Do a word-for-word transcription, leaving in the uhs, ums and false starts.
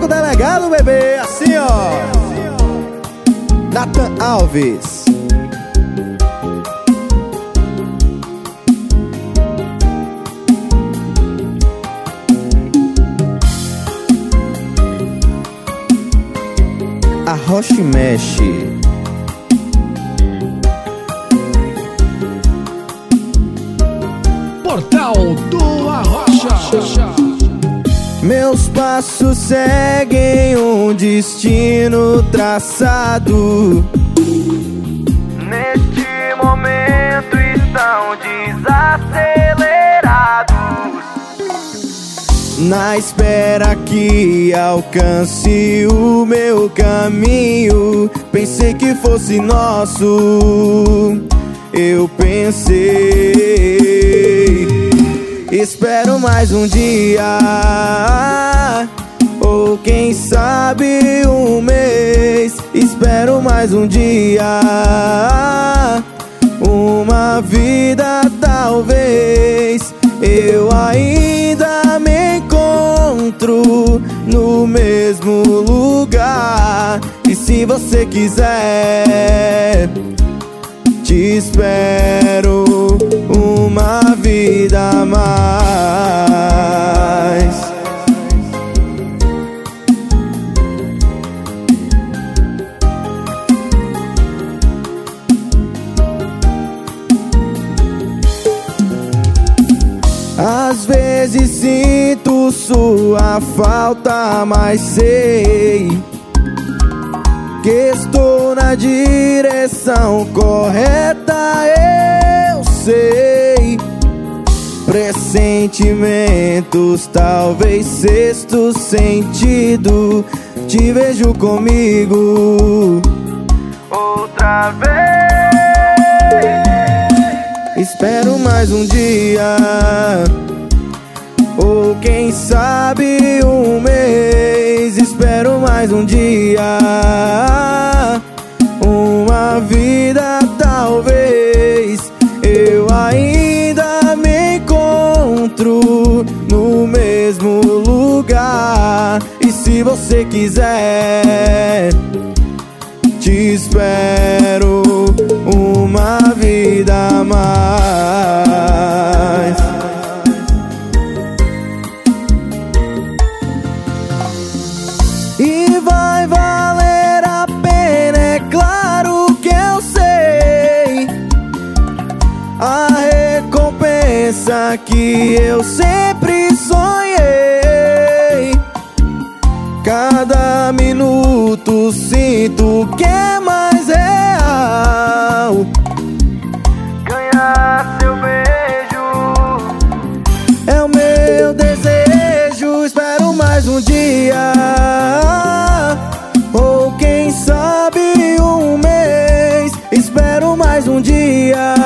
com o delegado, bebê. Assim, ó. Nathan Alves. Arrocha e mexe. Portal do Arrocha. Meus passos seguem um destino traçado. Neste momento estão desacelerados, na espera que alcance o meu caminho. Pensei que fosse nosso, eu pensei. Espero mais um dia, ou quem sabe um mês. Espero mais um dia, uma vida talvez. Eu ainda me encontro no mesmo lugar, e se você quiser, te espero uma vida a mais. Às vezes sinto sua falta, mas sei que estou na direção correta, eu sei. Pressentimentos, talvez sexto sentido. Te vejo comigo outra vez. Espero mais um dia, ou quem sabe um mês. Espero mais um dia, uma vida talvez. Eu ainda me encontro no mesmo lugar, e se você quiser, te espero uma vida a mais. E vai valer a pena, é claro que eu sei, a recompensa que eu sempre sonhei. Cada minuto sinto que é mais real. Ganhar seu beijo é o meu desejo. Espero mais um dia, ou quem sabe um mês. Espero mais um dia,